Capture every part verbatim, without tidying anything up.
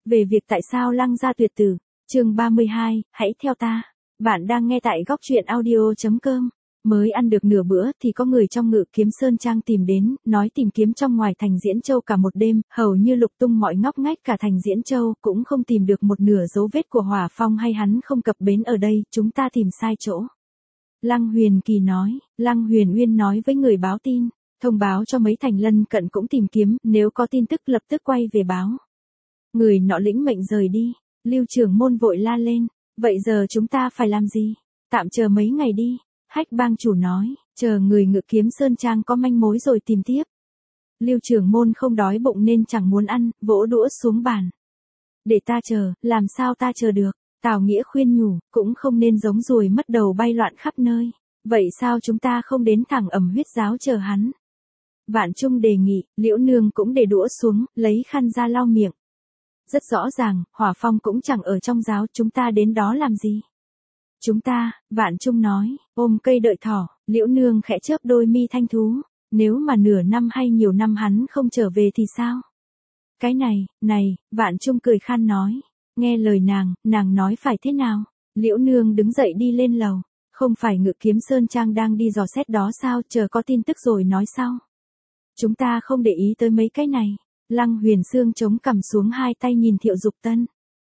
Về việc tại sao Lăng gia tuyệt tử, chương ba mươi hai, hãy theo ta. Bạn đang nghe tại góc truyện audio.com. Mới ăn được nửa bữa thì có người trong Ngự Kiếm Sơn Trang tìm đến, nói tìm kiếm trong ngoài thành Diễn Châu cả một đêm, hầu như lục tung mọi ngóc ngách cả thành Diễn Châu, cũng không tìm được một nửa dấu vết của Hỏa Phong hay hắn không cập bến ở đây, chúng ta tìm sai chỗ. Lăng Huyền Kỳ nói, Lăng Huyền Uyên nói với người báo tin, thông báo cho mấy thành lân cận cũng tìm kiếm, nếu có tin tức lập tức quay về báo. Người nọ lĩnh mệnh rời đi, Lưu Trưởng Môn vội la lên, vậy giờ chúng ta phải làm gì? Tạm chờ mấy ngày đi. Hách Bang chủ nói, chờ người Ngự Kiếm Sơn Trang có manh mối rồi tìm tiếp. Lưu Trưởng Môn không đói bụng nên chẳng muốn ăn, vỗ đũa xuống bàn. Để ta chờ, làm sao ta chờ được? Tào Nghĩa khuyên nhủ, cũng không nên giống ruồi mất đầu bay loạn khắp nơi. Vậy sao chúng ta không đến thẳng Ẩm Huyết Giáo chờ hắn? Vạn Trung đề nghị, Liễu Nương cũng để đũa xuống, lấy khăn ra lau miệng. Rất rõ ràng, Hỏa Phong cũng chẳng ở trong giáo, chúng ta đến đó làm gì? Chúng ta, Vạn Trung nói, ôm cây đợi thỏ, Liễu Nương khẽ chớp đôi mi thanh thú, nếu mà nửa năm hay nhiều năm hắn không trở về thì sao? Cái này, này, Vạn Trung cười khan nói, nghe lời nàng, nàng nói phải thế nào? Liễu Nương đứng dậy đi lên lầu, không phải Ngự Kiếm Sơn Trang đang đi dò xét đó sao, chờ có tin tức rồi nói sau. Chúng ta không để ý tới mấy cái này. Lăng Huyền Sương chống cằm xuống hai tay nhìn Thiệu Dục Tân.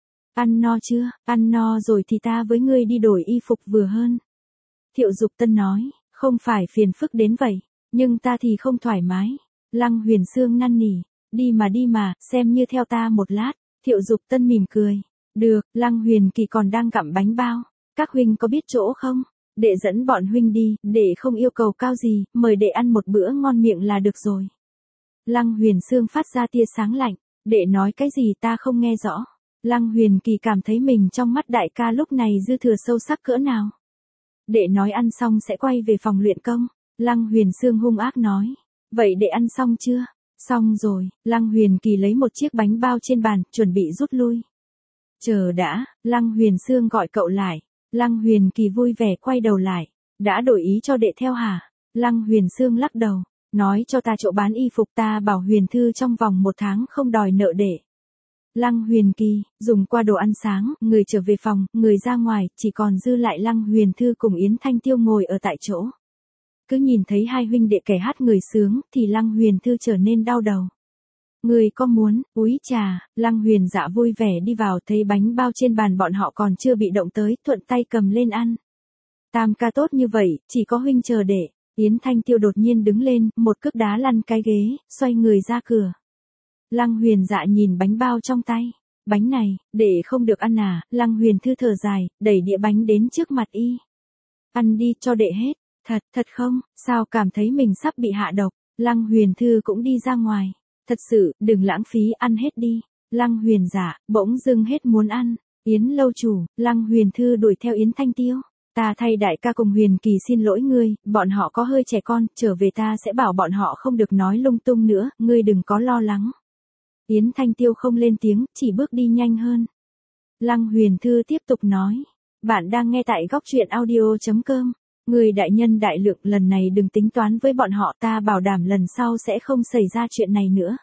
Ăn no chưa, ăn no rồi thì ta với ngươi đi đổi y phục vừa hơn. Thiệu Dục Tân nói, không phải phiền phức đến vậy, nhưng ta thì không thoải mái. Lăng Huyền Sương năn nỉ, đi mà đi mà, xem như theo ta một lát. Thiệu Dục Tân mỉm cười, được, Lăng Huyền Kỳ còn đang gặm bánh bao, các huynh có biết chỗ không? Đệ dẫn bọn huynh đi, đệ không yêu cầu cao gì, mời đệ ăn một bữa ngon miệng là được rồi. Lăng Huyền Sương phát ra tia sáng lạnh, đệ nói cái gì ta không nghe rõ. Lăng Huyền Kỳ cảm thấy mình trong mắt đại ca lúc này dư thừa sâu sắc cỡ nào. Đệ nói ăn xong sẽ quay về phòng luyện công. Lăng Huyền Sương hung ác nói, vậy đệ ăn xong chưa? Xong rồi. Lăng Huyền Kỳ lấy một chiếc bánh bao trên bàn, chuẩn bị rút lui. Chờ đã, Lăng Huyền Sương gọi cậu lại. Lăng Huyền Kỳ vui vẻ quay đầu lại, đã đổi ý cho đệ theo hả? Lăng Huyền Sương lắc đầu. Nói cho ta chỗ bán y phục, ta bảo Huyền Thư trong vòng một tháng không đòi nợ đệ. Lăng Huyền Kỳ, dùng qua đồ ăn sáng, người trở về phòng, người ra ngoài, chỉ còn dư lại Lăng Huyền Thư cùng Yến Thanh Tiêu ngồi ở tại chỗ. Cứ nhìn thấy hai huynh đệ kẻ hát người sướng, thì Lăng Huyền Thư trở nên đau đầu. Người có muốn, úi trà, Lăng Huyền Dạ vui vẻ đi vào, thấy bánh bao trên bàn bọn họ còn chưa bị động tới, thuận tay cầm lên ăn. Tam ca tốt như vậy, chỉ có huynh chờ đệ. Yến Thanh Tiêu đột nhiên đứng lên, một cước đá lăn cái ghế, xoay người ra cửa. Lăng Huyền Dạ nhìn bánh bao trong tay. Bánh này, để không được ăn à? Lăng Huyền Thư thở dài, đẩy đĩa bánh đến trước mặt y. Ăn đi cho đệ hết. Thật, thật không? Sao cảm thấy mình sắp bị hạ độc? Lăng Huyền Thư cũng đi ra ngoài. Thật sự, đừng lãng phí, ăn hết đi. Lăng Huyền Dạ, bỗng dưng hết muốn ăn. Yến lâu chủ, Lăng Huyền Thư đuổi theo Yến Thanh Tiêu. Ta thay đại ca cùng Huyền Kỳ xin lỗi ngươi, bọn họ có hơi trẻ con, trở về ta sẽ bảo bọn họ không được nói lung tung nữa, ngươi đừng có lo lắng. Yến Thanh Tiêu không lên tiếng, chỉ bước đi nhanh hơn. Lăng Huyền Thư tiếp tục nói, bạn đang nghe tại góc truyện audio.com. Người đại nhân đại lượng, lần này đừng tính toán với bọn họ, ta bảo đảm lần sau sẽ không xảy ra chuyện này nữa.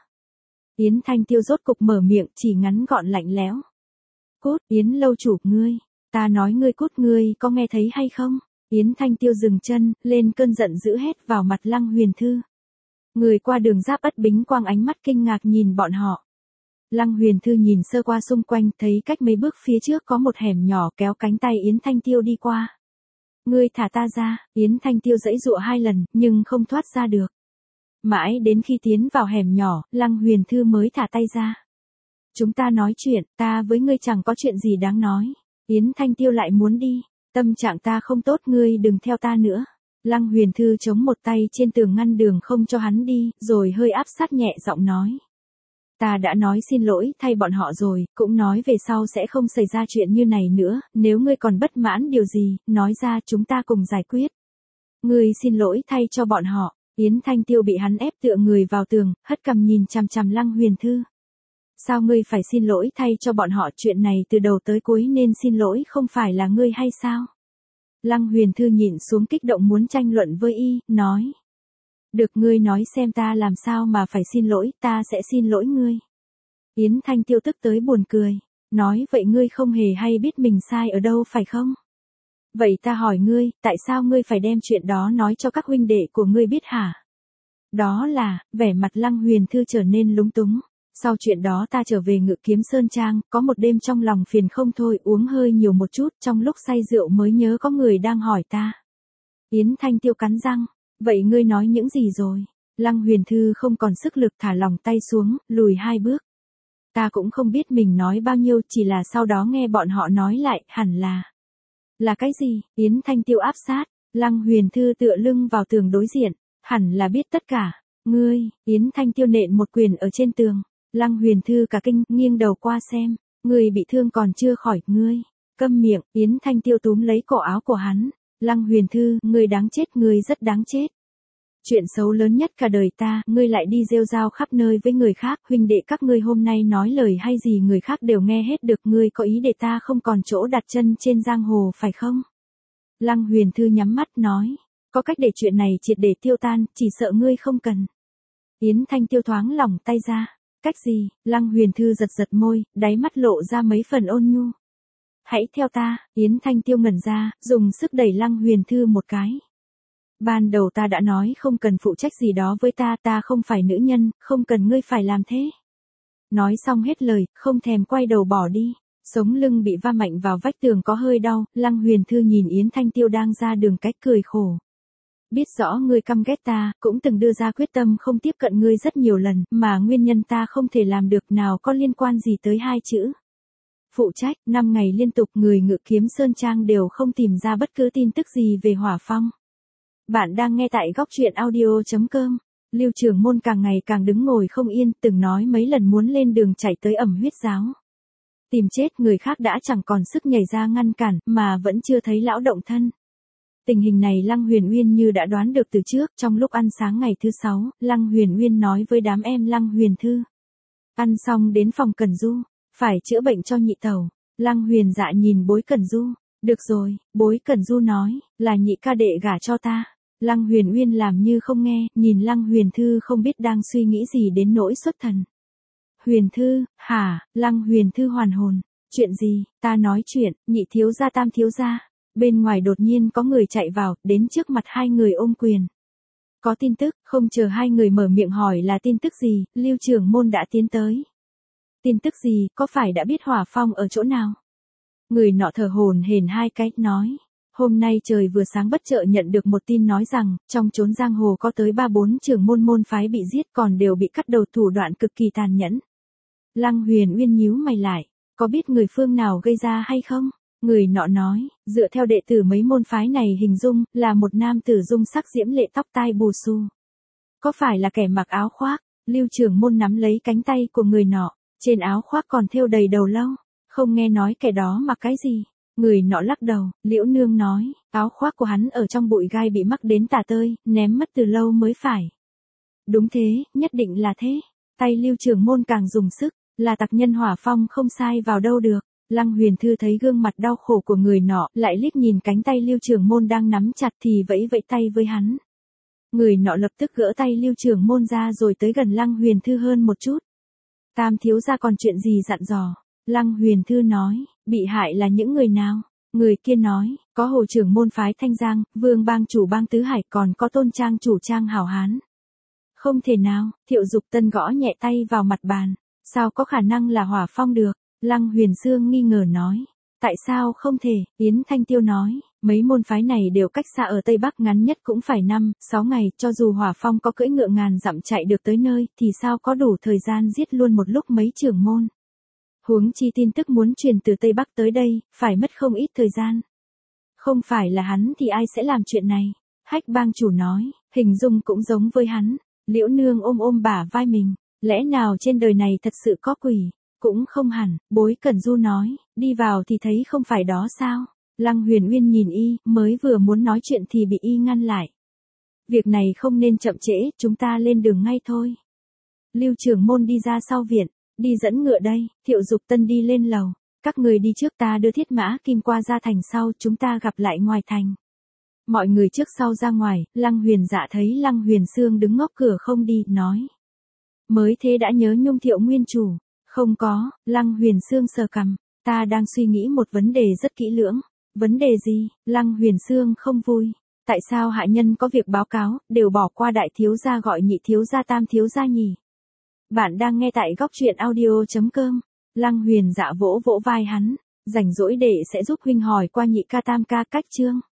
Yến Thanh Tiêu rốt cục mở miệng, chỉ ngắn gọn lạnh lẽo. Cút, Yến lâu chủ, ngươi. Ta nói ngươi cút, ngươi có nghe thấy hay không? Yến Thanh Tiêu dừng chân, lên cơn giận dữ hét vào mặt Lăng Huyền Thư. Người qua đường Giáp Ất Bính Quang ánh mắt kinh ngạc nhìn bọn họ. Lăng Huyền Thư nhìn sơ qua xung quanh, thấy cách mấy bước phía trước có một hẻm nhỏ, kéo cánh tay Yến Thanh Tiêu đi qua. Ngươi thả ta ra. Yến Thanh Tiêu giãy giụa hai lần, nhưng không thoát ra được. Mãi đến khi tiến vào hẻm nhỏ, Lăng Huyền Thư mới thả tay ra. Chúng ta nói chuyện, ta với ngươi chẳng có chuyện gì đáng nói. Yến Thanh Tiêu lại muốn đi. Tâm trạng ta không tốt, ngươi đừng theo ta nữa. Lăng Huyền Thư chống một tay trên tường ngăn đường không cho hắn đi, rồi hơi áp sát nhẹ giọng nói. Ta đã nói xin lỗi thay bọn họ rồi, cũng nói về sau sẽ không xảy ra chuyện như này nữa, nếu ngươi còn bất mãn điều gì, nói ra chúng ta cùng giải quyết. Ngươi xin lỗi thay cho bọn họ. Yến Thanh Tiêu bị hắn ép tựa người vào tường, hất cằm nhìn chằm chằm Lăng Huyền Thư. Sao ngươi phải xin lỗi thay cho bọn họ, chuyện này từ đầu tới cuối nên xin lỗi không phải là ngươi hay sao? Lăng Huyền Thư nhìn xuống kích động muốn tranh luận với y, nói. Được, ngươi nói xem ta làm sao mà phải xin lỗi, ta sẽ xin lỗi ngươi. Yến Thanh Tiêu tức tới buồn cười, nói vậy ngươi không hề hay biết mình sai ở đâu phải không? Vậy ta hỏi ngươi, tại sao ngươi phải đem chuyện đó nói cho các huynh đệ của ngươi biết hả? Đó là, vẻ mặt Lăng Huyền Thư trở nên lúng túng. Sau chuyện đó ta trở về Ngự Kiếm Sơn Trang, có một đêm trong lòng phiền không thôi, uống hơi nhiều một chút, trong lúc say rượu mới nhớ có người đang hỏi ta. Yến Thanh Tiêu cắn răng, vậy ngươi nói những gì rồi? Lăng Huyền Thư không còn sức lực, thả lỏng tay xuống, lùi hai bước. Ta cũng không biết mình nói bao nhiêu, chỉ là sau đó nghe bọn họ nói lại, hẳn là. Là cái gì? Yến Thanh Tiêu áp sát, Lăng Huyền Thư tựa lưng vào tường đối diện, hẳn là biết tất cả. Ngươi, Yến Thanh Tiêu nện một quyền ở trên tường. Lăng Huyền Thư cả kinh, nghiêng đầu qua xem, ngươi bị thương còn chưa khỏi, ngươi. Câm miệng, Yến Thanh Tiêu túm lấy cổ áo của hắn. Lăng Huyền Thư, ngươi đáng chết, ngươi rất đáng chết. Chuyện xấu lớn nhất cả đời ta, ngươi lại đi rêu rao khắp nơi với người khác, huynh đệ các ngươi hôm nay nói lời hay gì người khác đều nghe hết được, ngươi có ý để ta không còn chỗ đặt chân trên giang hồ phải không? Lăng Huyền Thư nhắm mắt nói, có cách để chuyện này triệt để tiêu tan, chỉ sợ ngươi không cần. Yến Thanh Tiêu thoáng lỏng tay ra, cách gì? Lăng Huyền Thư giật giật môi, đáy mắt lộ ra mấy phần ôn nhu. Hãy theo ta. Yến Thanh Tiêu ngẩn ra, dùng sức đẩy Lăng Huyền Thư một cái. Ban đầu ta đã nói không cần phụ trách gì đó với ta, ta không phải nữ nhân, không cần ngươi phải làm thế. Nói xong hết lời, không thèm quay đầu bỏ đi. Sống lưng bị va mạnh vào vách tường có hơi đau, Lăng Huyền Thư nhìn Yến Thanh Tiêu đang ra đường cách cười khổ. Biết rõ ngươi căm ghét ta, cũng từng đưa ra quyết tâm không tiếp cận ngươi rất nhiều lần, mà nguyên nhân ta không thể làm được nào có liên quan gì tới hai chữ. Phụ trách, năm ngày liên tục người Ngự Kiếm Sơn Trang đều không tìm ra bất cứ tin tức gì về Hỏa Phong. Bạn đang nghe tại góc truyện audio chấm com. Lưu Trường Môn càng ngày càng đứng ngồi không yên, từng nói mấy lần muốn lên đường chạy tới Ẩm Huyết Giáo. Tìm chết người khác đã chẳng còn sức nhảy ra ngăn cản, mà vẫn chưa thấy lão động thân. Tình hình này Lăng Huyền Uyên như đã đoán được từ trước, trong lúc ăn sáng ngày thứ sáu, Lăng Huyền Uyên nói với đám em Lăng Huyền Thư. Ăn xong đến phòng Cẩn Du, phải chữa bệnh cho nhị tẩu. Lăng Huyền Dạ nhìn Bối Cẩn Du, được rồi, Bối Cẩn Du nói, là nhị ca đệ gả cho ta. Lăng Huyền Uyên làm như không nghe, nhìn Lăng Huyền Thư không biết đang suy nghĩ gì đến nỗi xuất thần. Huyền Thư, hả? Lăng Huyền Thư hoàn hồn, chuyện gì? Ta nói chuyện, nhị thiếu gia tam thiếu gia. Bên ngoài đột nhiên có người chạy vào, đến trước mặt hai người ôm quyền. Có tin tức, không chờ hai người mở miệng hỏi là tin tức gì, Lưu Trường Môn đã tiến tới. Tin tức gì, có phải đã biết Hỏa Phong ở chỗ nào? Người nọ thở hổn hển hai cái, nói. Hôm nay trời vừa sáng bất chợt nhận được một tin nói rằng, trong chốn giang hồ có tới ba bốn trưởng môn môn phái bị giết còn đều bị cắt đầu, thủ đoạn cực kỳ tàn nhẫn. Lăng Huyền Uyên nhíu mày lại, có biết người phương nào gây ra hay không? Người nọ nói, dựa theo đệ tử mấy môn phái này hình dung, là một nam tử dung sắc diễm lệ tóc tai bù xù. Có phải là kẻ mặc áo khoác? Lưu Trường Môn nắm lấy cánh tay của người nọ, trên áo khoác còn thêu đầy đầu lâu, không nghe nói kẻ đó mặc cái gì. Người nọ lắc đầu, Liễu Nương nói, áo khoác của hắn ở trong bụi gai bị mắc đến tả tơi, ném mất từ lâu mới phải. Đúng thế, nhất định là thế. Tay Lưu Trường Môn càng dùng sức, là tặc nhân Hỏa Phong không sai vào đâu được. Lăng Huyền Thư thấy gương mặt đau khổ của người nọ, lại liếc nhìn cánh tay Lưu Trường Môn đang nắm chặt thì vẫy vẫy tay với hắn. Người nọ lập tức gỡ tay Lưu Trường Môn ra rồi tới gần Lăng Huyền Thư hơn một chút. Tam thiếu gia còn chuyện gì dặn dò? Lăng Huyền Thư nói, bị hại là những người nào? Người kia nói, có Hồ trưởng môn phái Thanh Giang, Vương bang chủ bang Tứ Hải, còn có Tôn trang chủ trang Hảo Hán. Không thể nào, Thiệu Dục Tân gõ nhẹ tay vào mặt bàn. Sao có khả năng là Hỏa Phong được? Lăng Huyền Sương nghi ngờ nói. Tại sao không thể? Yến Thanh Tiêu nói, mấy môn phái này đều cách xa ở Tây Bắc, ngắn nhất cũng phải năm, sáu ngày, cho dù Hỏa Phong có cưỡi ngựa ngàn dặm chạy được tới nơi, thì sao có đủ thời gian giết luôn một lúc mấy trưởng môn. Huống chi tin tức muốn truyền từ Tây Bắc tới đây, phải mất không ít thời gian. Không phải là hắn thì ai sẽ làm chuyện này? Hách bang chủ nói, hình dung cũng giống với hắn. Liễu Nương ôm ôm bả vai mình, lẽ nào trên đời này thật sự có quỷ? Cũng không hẳn, Bối Cẩn Du nói, đi vào thì thấy không phải đó sao? Lăng Huyền Uyên nhìn y, mới vừa muốn nói chuyện thì bị y ngăn lại. Việc này không nên chậm trễ, chúng ta lên đường ngay thôi. Lưu Trường Môn đi ra sau viện, đi dẫn ngựa đây. Thiệu Dục Tân đi lên lầu, các người đi trước, ta đưa thiết mã kim qua ra thành sau, chúng ta gặp lại ngoài thành. Mọi người trước sau ra ngoài, Lăng Huyền Dạ thấy Lăng Huyền Sương đứng ngóc cửa không đi, nói. Mới thế đã nhớ nhung Thiệu nguyên chủ. Không có, Lăng Huyền Sương sờ cằm, ta đang suy nghĩ một vấn đề rất kỹ lưỡng. Vấn đề gì? Lăng Huyền Sương không vui. Tại sao hạ nhân có việc báo cáo, đều bỏ qua đại thiếu gia gọi nhị thiếu gia tam thiếu gia nhỉ? Bạn đang nghe tại góc truyện audio.com. Lăng Huyền dạ vỗ vỗ vai hắn. Rảnh rỗi để sẽ giúp huynh hỏi qua nhị ca tam ca cách chương.